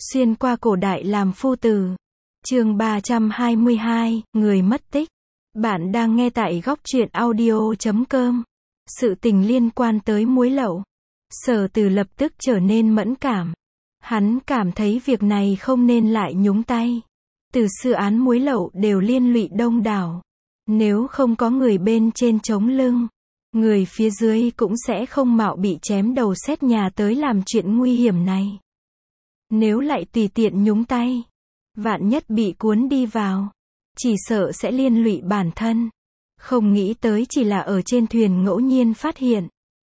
Xuyên qua cổ đại làm phu tử. Chương 322, người mất tích. Bạn đang nghe tại góc truyện audio.com. Sự tình liên quan tới muối lậu. Sở Từ lập tức trở nên mẫn cảm. Hắn cảm thấy việc này không nên lại nhúng tay. Từ xưa án muối lậu đều liên lụy đông đảo. Nếu không có người bên trên chống lưng, người phía dưới cũng sẽ không mạo bị chém đầu xét nhà tới làm chuyện nguy hiểm này. Nếu lại tùy tiện nhúng tay, vạn nhất bị cuốn đi vào, chỉ sợ sẽ liên lụy bản thân. Không nghĩ tới chỉ là ở trên thuyền ngẫu nhiên phát hiện.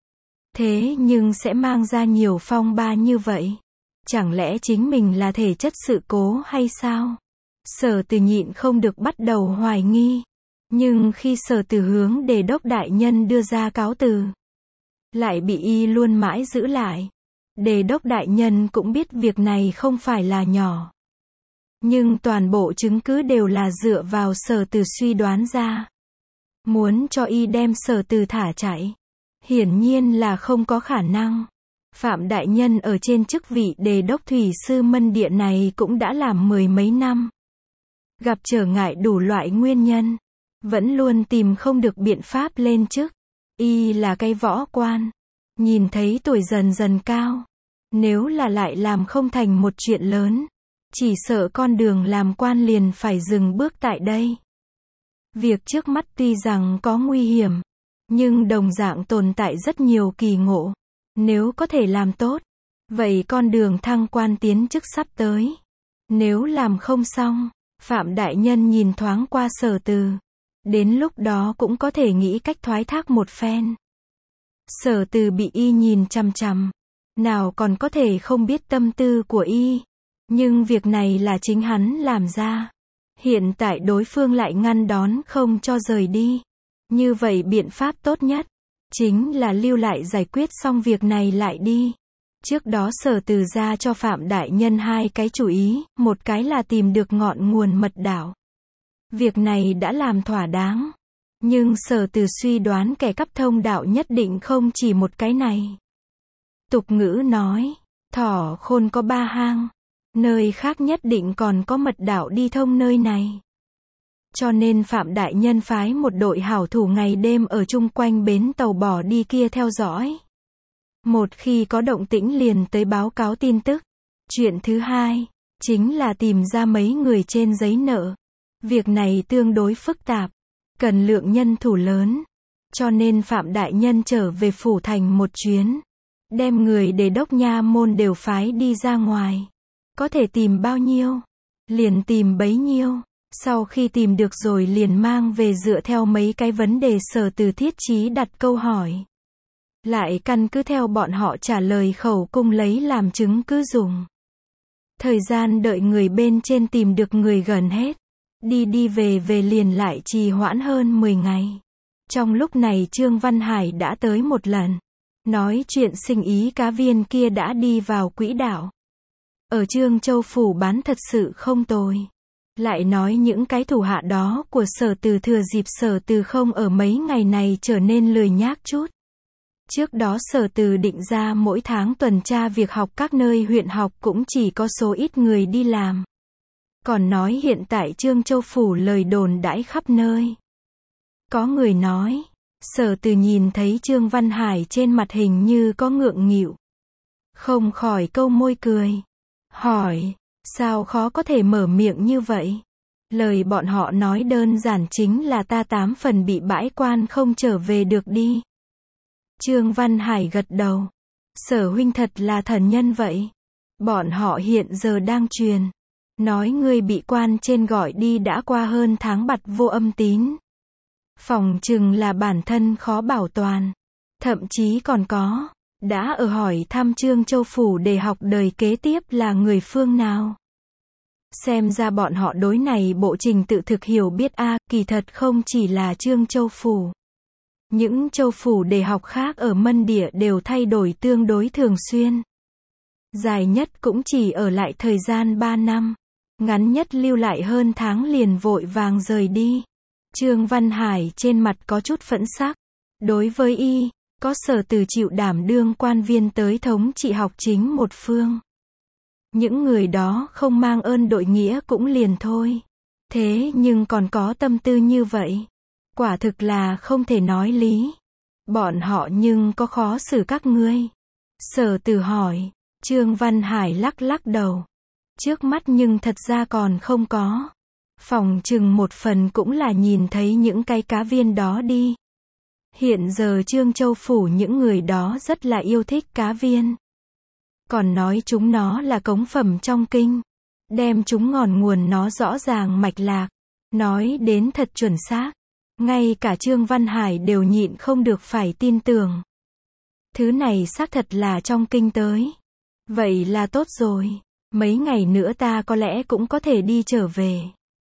Thế nhưng sẽ mang ra nhiều phong ba như vậy. Chẳng lẽ chính mình là thể chất sự cố hay sao? Sở Từ nhịn không được bắt đầu hoài nghi. Nhưng khi Sở Từ hướng Đề đốc đại nhân đưa ra cáo từ, lại bị y luôn mãi giữ lại. Đề đốc đại nhân cũng biết việc này không phải là nhỏ. Nhưng toàn bộ chứng cứ đều là dựa vào Sở Từ suy đoán ra. Muốn cho y đem Sở Từ thả chạy, hiển nhiên là không có khả năng. Phạm đại nhân ở trên chức vị Đề đốc thủy sư Mân Địa này cũng đã làm mười mấy năm. Gặp trở ngại đủ loại nguyên nhân, vẫn luôn tìm không được biện pháp lên chức. Y là cái võ quan, nhìn thấy tuổi dần dần cao, nếu là lại làm không thành một chuyện lớn, chỉ sợ con đường làm quan liền phải dừng bước tại đây. Việc trước mắt tuy rằng có nguy hiểm, nhưng đồng dạng tồn tại rất nhiều kỳ ngộ. Nếu có thể làm tốt, vậy con đường thăng quan tiến chức sắp tới. Nếu làm không xong, Phạm đại nhân nhìn thoáng qua Sở Từ, đến lúc đó cũng có thể nghĩ cách thoái thác một phen. Sở Từ bị y nhìn chằm chằm, nào còn có thể không biết tâm tư của y. Nhưng việc này là chính hắn làm ra. Hiện tại đối phương lại ngăn đón không cho rời đi. Như vậy biện pháp tốt nhất chính là lưu lại giải quyết xong việc này lại đi. Trước đó Sở Từ ra cho Phạm đại nhân hai cái chủ ý, một cái là tìm được ngọn nguồn mật đảo. Việc này đã làm thỏa đáng. Nhưng Sở Từ suy đoán kẻ cắp thông đạo nhất định không chỉ một cái này. Tục ngữ nói, thỏ khôn có ba hang, nơi khác nhất định còn có mật đảo đi thông nơi này. Cho nên Phạm đại nhân phái một đội hảo thủ ngày đêm ở chung quanh bến tàu bỏ đi kia theo dõi. Một khi có động tĩnh liền tới báo cáo tin tức. Chuyện thứ hai, chính là tìm ra mấy người trên giấy nợ. Việc này tương đối phức tạp, cần lượng nhân thủ lớn. Cho nên Phạm đại nhân trở về phủ thành một chuyến, đem người Đề đốc nha môn đều phái đi ra ngoài. Có thể tìm bao nhiêu, liền tìm bấy nhiêu. Sau khi tìm được rồi liền mang về dựa theo mấy cái vấn đề Sở Từ thiết chí đặt câu hỏi. Lại căn cứ theo bọn họ trả lời khẩu cung lấy làm chứng cứ dùng. Thời gian đợi người bên trên tìm được người gần hết. Đi về liền lại trì hoãn hơn 10 ngày. Trong lúc này Trương Văn Hải đã tới một lần. Nói chuyện sinh ý cá viên kia đã đi vào quỹ đạo. Ở Trương Châu Phủ bán thật sự không tồi. Lại nói những cái thủ hạ đó của Sở Từ thừa dịp Sở Từ không ở mấy ngày này trở nên lười nhác chút. Trước đó Sở Từ định ra mỗi tháng tuần tra việc học các nơi huyện học cũng chỉ có số ít người đi làm. Còn nói hiện tại Trương Châu Phủ lời đồn đãi khắp nơi. Có người nói, Sở Từ nhìn thấy Trương Văn Hải trên mặt hình như có ngượng nghịu. Không khỏi câu môi cười. Hỏi, sao khó có thể mở miệng như vậy? Lời bọn họ nói đơn giản chính là ta 8 phần bị bãi quan không trở về được đi. Trương Văn Hải gật đầu. Sở huynh thật là thần nhân vậy. Bọn họ hiện giờ đang truyền. Nói ngươi bị quan trên gọi đi đã qua hơn tháng bặt vô âm tín. Phòng chừng là bản thân khó bảo toàn. Thậm chí còn có, đã ở hỏi thăm Trương Châu Phủ để học đời kế tiếp là người phương nào. Xem ra bọn họ đối này bộ trình tự thực hiểu biết kỳ thật không chỉ là Trương Châu Phủ. Những châu phủ để học khác ở Mân Địa đều thay đổi tương đối thường xuyên. Dài nhất cũng chỉ ở lại thời gian 3 năm. Ngắn nhất lưu lại hơn tháng liền vội vàng rời đi. Trương Văn Hải trên mặt có chút phẫn sắc. Đối với y, có Sở Từ chịu đảm đương quan viên tới thống trị học chính một phương. Những người đó không mang ơn đội nghĩa cũng liền thôi. Thế nhưng còn có tâm tư như vậy. Quả thực là không thể nói lý. Bọn họ nhưng có khó xử các ngươi? Sở Từ hỏi. Trương Văn Hải lắc lắc đầu. Trước mắt nhưng thật ra còn không có. Phòng chừng một phần cũng là nhìn thấy những cái cá viên đó đi. Hiện giờ Trương Châu phủ những người đó rất là yêu thích cá viên. Còn nói chúng nó là cống phẩm trong kinh. Đem chúng ngọn nguồn nó rõ ràng mạch lạc. Nói đến thật chuẩn xác. Ngay cả Trương Văn Hải đều nhịn không được phải tin tưởng. Thứ này xác thật là trong kinh tới. Vậy là tốt rồi. Mấy ngày nữa ta có lẽ cũng có thể đi trở về.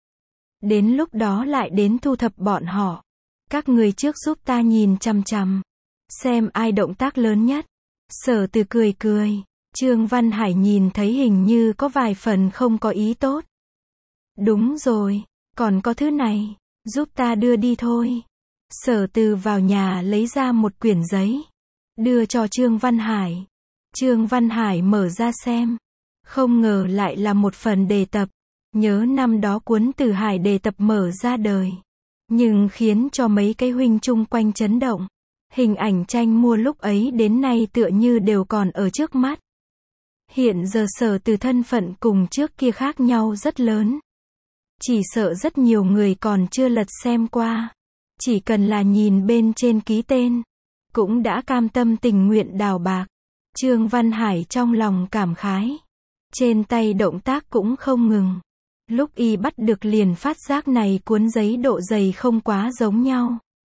Đến lúc đó lại đến thu thập bọn họ. Các người trước giúp ta nhìn chằm chằm. Xem ai động tác lớn nhất. Sở Từ cười cười. Trương Văn Hải nhìn thấy hình như có vài phần không có ý tốt. Đúng rồi. Còn có thứ này. Giúp ta đưa đi thôi. Sở Từ vào nhà lấy ra một quyển giấy. Đưa cho Trương Văn Hải. Trương Văn Hải mở ra xem. Không ngờ lại là một phần đề tập. Nhớ năm đó cuốn Tử Hải đề tập mở ra đời. Nhưng khiến cho mấy cái huynh chung quanh chấn động. Hình ảnh tranh mua lúc ấy đến nay tựa như đều còn ở trước mắt. Hiện giờ Sở Từ thân phận cùng trước kia khác nhau rất lớn. Chỉ sợ rất nhiều người còn chưa lật xem qua. Chỉ cần là nhìn bên trên ký tên. Cũng đã cam tâm tình nguyện đào bạc. Trương Văn Hải trong lòng cảm khái. Trên tay động tác cũng không ngừng. Lúc y bắt được liền phát giác này cuốn giấy độ dày không quá giống nhau.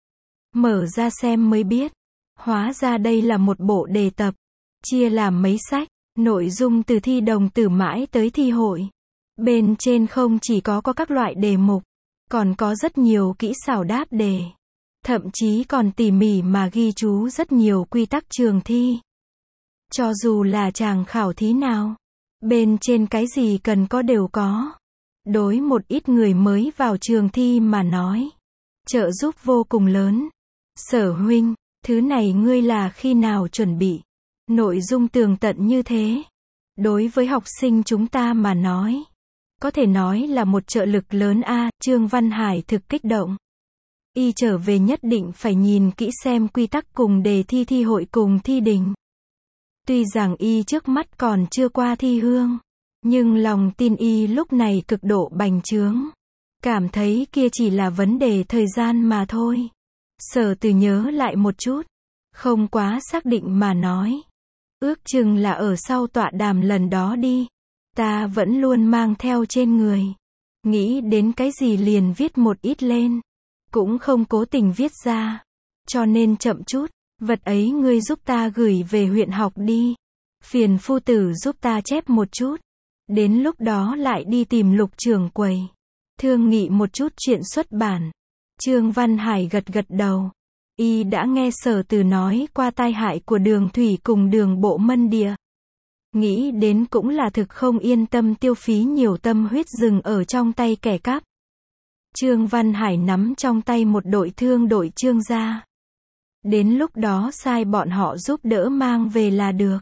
Mở ra xem mới biết. Hóa ra đây là một bộ đề tập. Chia làm mấy sách. Nội dung từ thi đồng tử mãi tới thi hội. Bên trên không chỉ có các loại đề mục. Còn có rất nhiều kỹ xảo đáp đề. Thậm chí còn tỉ mỉ mà ghi chú rất nhiều quy tắc trường thi. Cho dù là chàng khảo thí nào. Bên trên cái gì cần có đều có. Đối một ít người mới vào trường thi mà nói. Trợ giúp vô cùng lớn. Sở huynh, thứ này ngươi là khi nào chuẩn bị? Nội dung tường tận như thế. Đối với học sinh chúng ta mà nói. Có thể nói là một trợ lực lớn a. Trương Văn Hải thực kích động. Y trở về nhất định phải nhìn kỹ xem quy tắc cùng đề thi thi hội cùng thi đình. Tuy rằng y trước mắt còn chưa qua thi hương. Nhưng lòng tin y lúc này cực độ bành trướng. Cảm thấy kia chỉ là vấn đề thời gian mà thôi. Sở Từ nhớ lại một chút. Không quá xác định mà nói. Ước chừng là ở sau tọa đàm lần đó đi. Ta vẫn luôn mang theo trên người. Nghĩ đến cái gì liền viết một ít lên. Cũng không cố tình viết ra. Cho nên chậm chút. Vật ấy ngươi giúp ta gửi về huyện học đi. Phiền phu tử giúp ta chép một chút. Đến lúc đó lại đi tìm Lục trưởng quầy. Thương nghị một chút chuyện xuất bản. Trương Văn Hải gật gật đầu. Y đã nghe Sở Từ nói qua tai hại của đường thủy cùng đường bộ mân địa. Nghĩ đến cũng là thực không yên tâm tiêu phí nhiều tâm huyết dừng ở trong tay kẻ cắp. Trương Văn Hải nắm trong tay một đội thương đội Trương gia. Đến lúc đó sai bọn họ giúp đỡ mang về là được.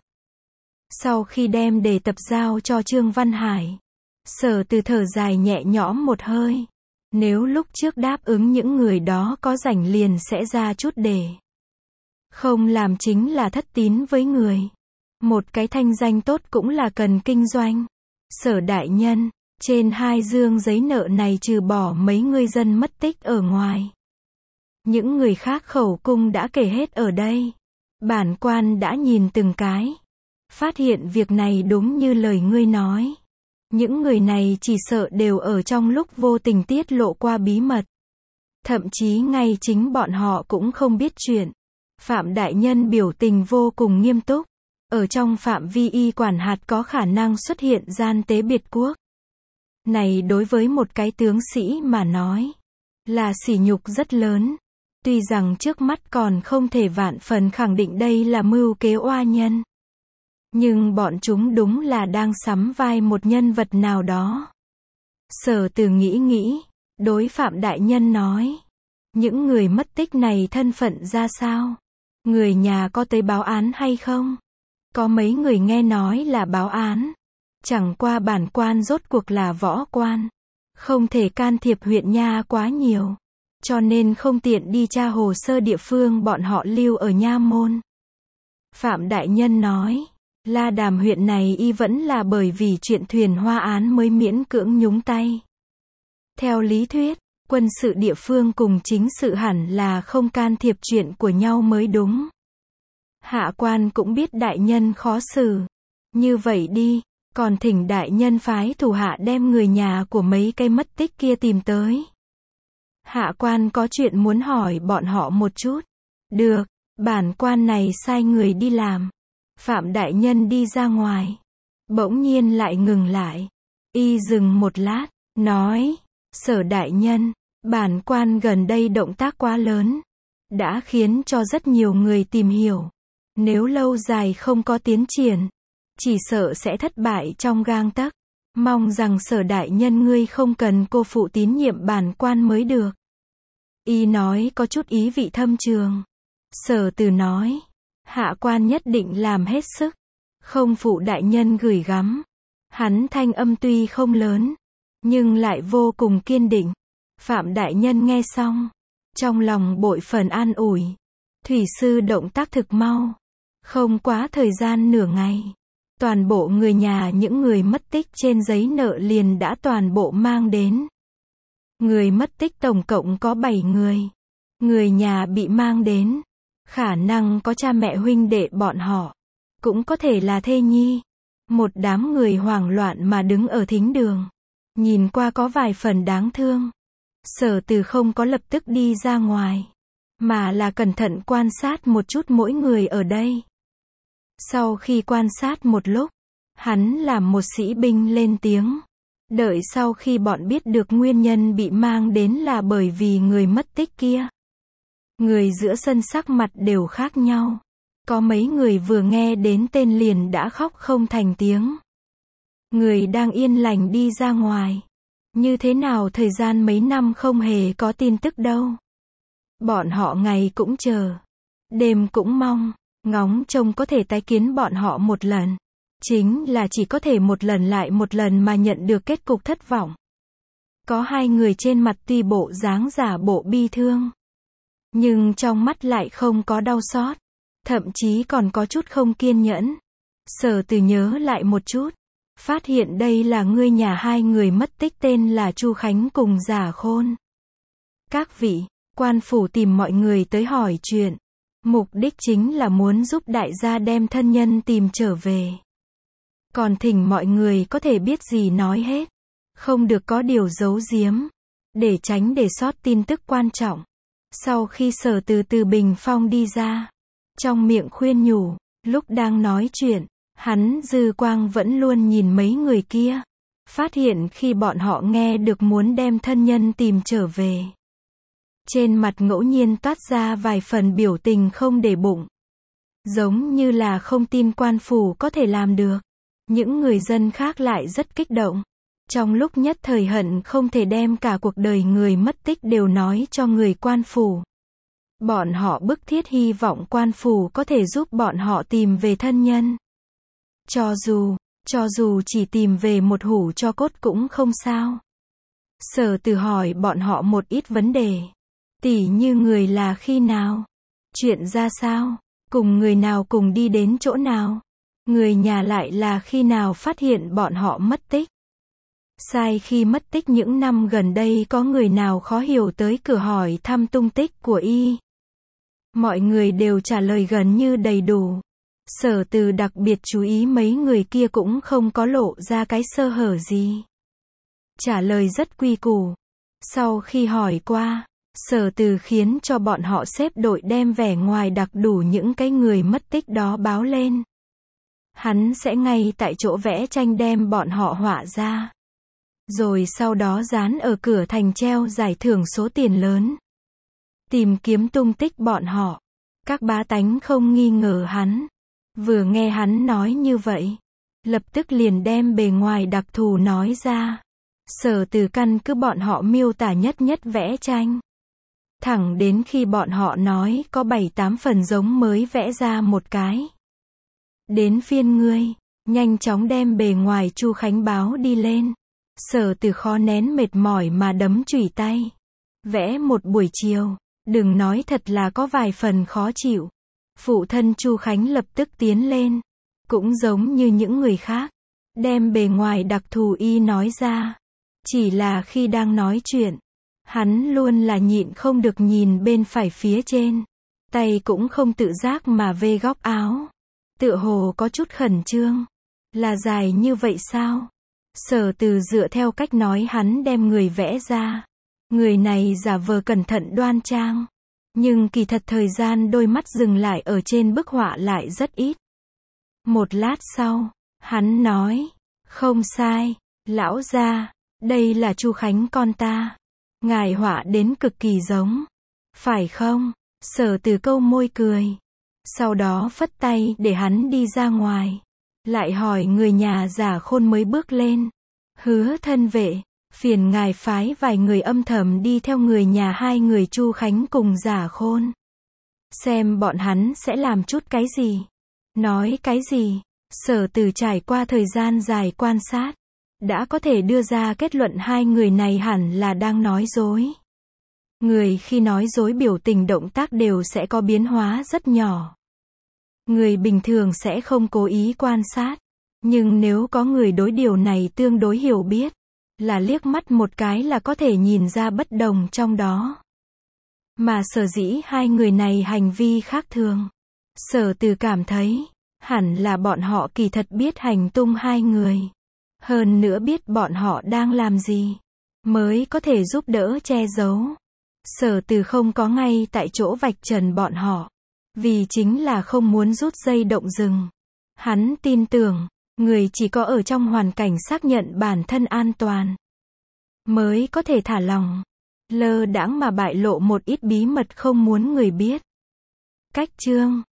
Sau khi đem đề tập giao cho Trương Văn Hải. Sở Từ thở dài nhẹ nhõm một hơi. Nếu lúc trước đáp ứng những người đó có rảnh liền sẽ ra chút đề. Không làm chính là thất tín với người. Một cái thanh danh tốt cũng là cần kinh doanh. Sở đại nhân, trên 2 dương giấy nợ này trừ bỏ mấy người dân mất tích ở ngoài. Những người khác khẩu cung đã kể hết ở đây. Bản quan đã nhìn từng cái. Phát hiện việc này đúng như lời ngươi nói. Những người này chỉ sợ đều ở trong lúc vô tình tiết lộ qua bí mật. Thậm chí ngay chính bọn họ cũng không biết chuyện. Phạm đại nhân biểu tình vô cùng nghiêm túc. Ở trong phạm vi y quản hạt có khả năng xuất hiện gian tế biệt quốc. Này đối với một cái tướng sĩ mà nói. Là sỉ nhục rất lớn. Tuy rằng trước mắt còn không thể vạn phần khẳng định đây là mưu kế oa nhân. Nhưng bọn chúng đúng là đang sắm vai một nhân vật nào đó. Sở Từ nghĩ, đối Phạm đại nhân nói. Những người mất tích này thân phận ra sao? Người nhà có tới báo án hay không? Có mấy người nghe nói là báo án. Chẳng qua bản quan rốt cuộc là võ quan, không thể can thiệp huyện nha quá nhiều, cho nên không tiện đi tra hồ sơ địa phương bọn họ lưu ở nha môn. Phạm đại nhân nói, La Đàm huyện này y vẫn là bởi vì chuyện thuyền hoa án mới miễn cưỡng nhúng tay. Theo lý thuyết, quân sự địa phương cùng chính sự hẳn là không can thiệp chuyện của nhau mới đúng. Hạ quan cũng biết đại nhân khó xử. Như vậy đi, còn thỉnh đại nhân phái thủ hạ đem người nhà của mấy cây mất tích kia tìm tới. Hạ quan có chuyện muốn hỏi bọn họ một chút. Được, bản quan này sai người đi làm. Phạm đại nhân đi ra ngoài. Bỗng nhiên lại ngừng lại. Y dừng một lát, nói, Sở đại nhân, bản quan gần đây động tác quá lớn, đã khiến cho rất nhiều người tìm hiểu. Nếu lâu dài không có tiến triển, chỉ sợ sẽ thất bại trong gang tấc. Mong rằng Sở đại nhân ngươi không cần cô phụ tín nhiệm bản quan mới được. Y nói có chút ý vị thâm trường. Sở Từ nói, hạ quan nhất định làm hết sức, không phụ đại nhân gửi gắm. Hắn thanh âm tuy không lớn, nhưng lại vô cùng kiên định. Phạm đại nhân nghe xong, trong lòng bội phần an ủi. Thủy sư động tác thực mau, không quá thời gian nửa ngày, toàn bộ người nhà những người mất tích trên giấy nợ liền đã toàn bộ mang đến. Người mất tích tổng cộng có 7 người. Người nhà bị mang đến, khả năng có cha mẹ huynh đệ bọn họ, cũng có thể là thê nhi. Một đám người hoảng loạn mà đứng ở thính đường, nhìn qua có vài phần đáng thương. Sở Từ không có lập tức đi ra ngoài, mà là cẩn thận quan sát một chút mỗi người ở đây. Sau khi quan sát một lúc, hắn làm một sĩ binh lên tiếng. Đợi sau khi bọn biết được nguyên nhân bị mang đến là bởi vì người mất tích kia. Người giữa sân sắc mặt đều khác nhau. Có mấy người vừa nghe đến tên liền đã khóc không thành tiếng. Người đang yên lành đi ra ngoài. Như thế nào thời gian mấy năm không hề có tin tức đâu. Bọn họ ngày cũng chờ, đêm cũng mong, ngóng trông có thể tái kiến bọn họ một lần. Chính là chỉ có thể một lần lại một lần mà nhận được kết cục thất vọng. Có 2 người trên mặt tuy bộ dáng giả bộ bi thương, nhưng trong mắt lại không có đau xót, thậm chí còn có chút không kiên nhẫn. Sở Từ nhớ lại một chút, phát hiện đây là người nhà 2 người mất tích tên là Chu Khánh cùng Giả Khôn. Các vị, quan phủ tìm mọi người tới hỏi chuyện, mục đích chính là muốn giúp đại gia đem thân nhân tìm trở về. Còn thỉnh mọi người có thể biết gì nói hết, không được có điều giấu giếm, để tránh để sót tin tức quan trọng. Sau khi Sở Từ từ bình phong đi ra, trong miệng khuyên nhủ, lúc đang nói chuyện, hắn dư quang vẫn luôn nhìn mấy người kia. Phát hiện khi bọn họ nghe được muốn đem thân nhân tìm trở về, trên mặt ngẫu nhiên toát ra vài phần biểu tình không để bụng, giống như là không tin quan phủ có thể làm được. Những người dân khác lại rất kích động, trong lúc nhất thời hận không thể đem cả cuộc đời người mất tích đều nói cho người quan phủ. Bọn họ bức thiết hy vọng quan phủ có thể giúp bọn họ tìm về thân nhân. Cho dù chỉ tìm về một hũ tro cốt cũng không sao. Sở Từ hỏi bọn họ một ít vấn đề, tỉ như người là khi nào, chuyện ra sao, cùng người nào cùng đi đến chỗ nào, người nhà lại là khi nào phát hiện bọn họ mất tích. Sai khi mất tích những năm gần đây có người nào khó hiểu tới cửa hỏi thăm tung tích của y. Mọi người đều trả lời gần như đầy đủ. Sở Từ đặc biệt chú ý mấy người kia cũng không có lộ ra cái sơ hở gì. Trả lời rất quy củ. Sau khi hỏi qua, Sở Từ khiến cho bọn họ xếp đội đem vẻ ngoài đặc đủ những cái người mất tích đó báo lên. Hắn sẽ ngay tại chỗ vẽ tranh đem bọn họ họa ra. Rồi sau đó dán ở cửa thành treo giải thưởng số tiền lớn. Tìm kiếm tung tích bọn họ. Các bá tánh không nghi ngờ hắn. Vừa nghe hắn nói như vậy, lập tức liền đem bề ngoài đặc thù nói ra. Sở Từ căn cứ bọn họ miêu tả nhất nhất vẽ tranh. Thẳng đến khi bọn họ nói có 7-8 phần giống mới vẽ ra một cái. Đến phiên ngươi, nhanh chóng đem bề ngoài Chu Khánh báo đi lên. Sở Từ khó nén mệt mỏi mà đấm chùy tay. Vẽ một buổi chiều, đừng nói thật là có vài phần khó chịu. Phụ thân Chu Khánh lập tức tiến lên, cũng giống như những người khác, đem bề ngoài đặc thù y nói ra. Chỉ là khi đang nói chuyện, hắn luôn là nhịn không được nhìn bên phải phía trên. Tay cũng không tự giác mà vê góc áo. Tựa hồ có chút khẩn trương. Là dài như vậy sao? Sở Từ dựa theo cách nói hắn đem người vẽ ra. Người này giả vờ cẩn thận đoan trang. Nhưng kỳ thật thời gian đôi mắt dừng lại ở trên bức họa lại rất ít. Một lát sau, hắn nói, không sai, lão gia, đây là Chu Khánh con ta. Ngài họa đến cực kỳ giống. Phải không? Sở Từ câu môi cười. Sau đó phất tay để hắn đi ra ngoài. Lại hỏi người nhà Giả Khôn mới bước lên. Hứa thân vệ, phiền ngài phái vài người âm thầm đi theo người nhà hai người Chu Khánh cùng Giả Khôn. Xem bọn hắn sẽ làm chút cái gì. Nói cái gì? Sở Từ trải qua thời gian dài quan sát, đã có thể đưa ra kết luận hai người này hẳn là đang nói dối. Người khi nói dối biểu tình động tác đều sẽ có biến hóa rất nhỏ. Người bình thường sẽ không cố ý quan sát. Nhưng nếu có người đối điều này tương đối hiểu biết, là liếc mắt một cái là có thể nhìn ra bất đồng trong đó. Mà sở dĩ hai người này hành vi khác thường, Sở Từ cảm thấy, hẳn là bọn họ kỳ thật biết hành tung hai người. Hơn nữa biết bọn họ đang làm gì, mới có thể giúp đỡ che giấu. Sở Từ không có ngay tại chỗ vạch trần bọn họ, vì chính là không muốn rút dây động rừng. Hắn tin tưởng, người chỉ có ở trong hoàn cảnh xác nhận bản thân an toàn, mới có thể thả lòng. Lơ đãng mà bại lộ một ít bí mật không muốn người biết. Cách chương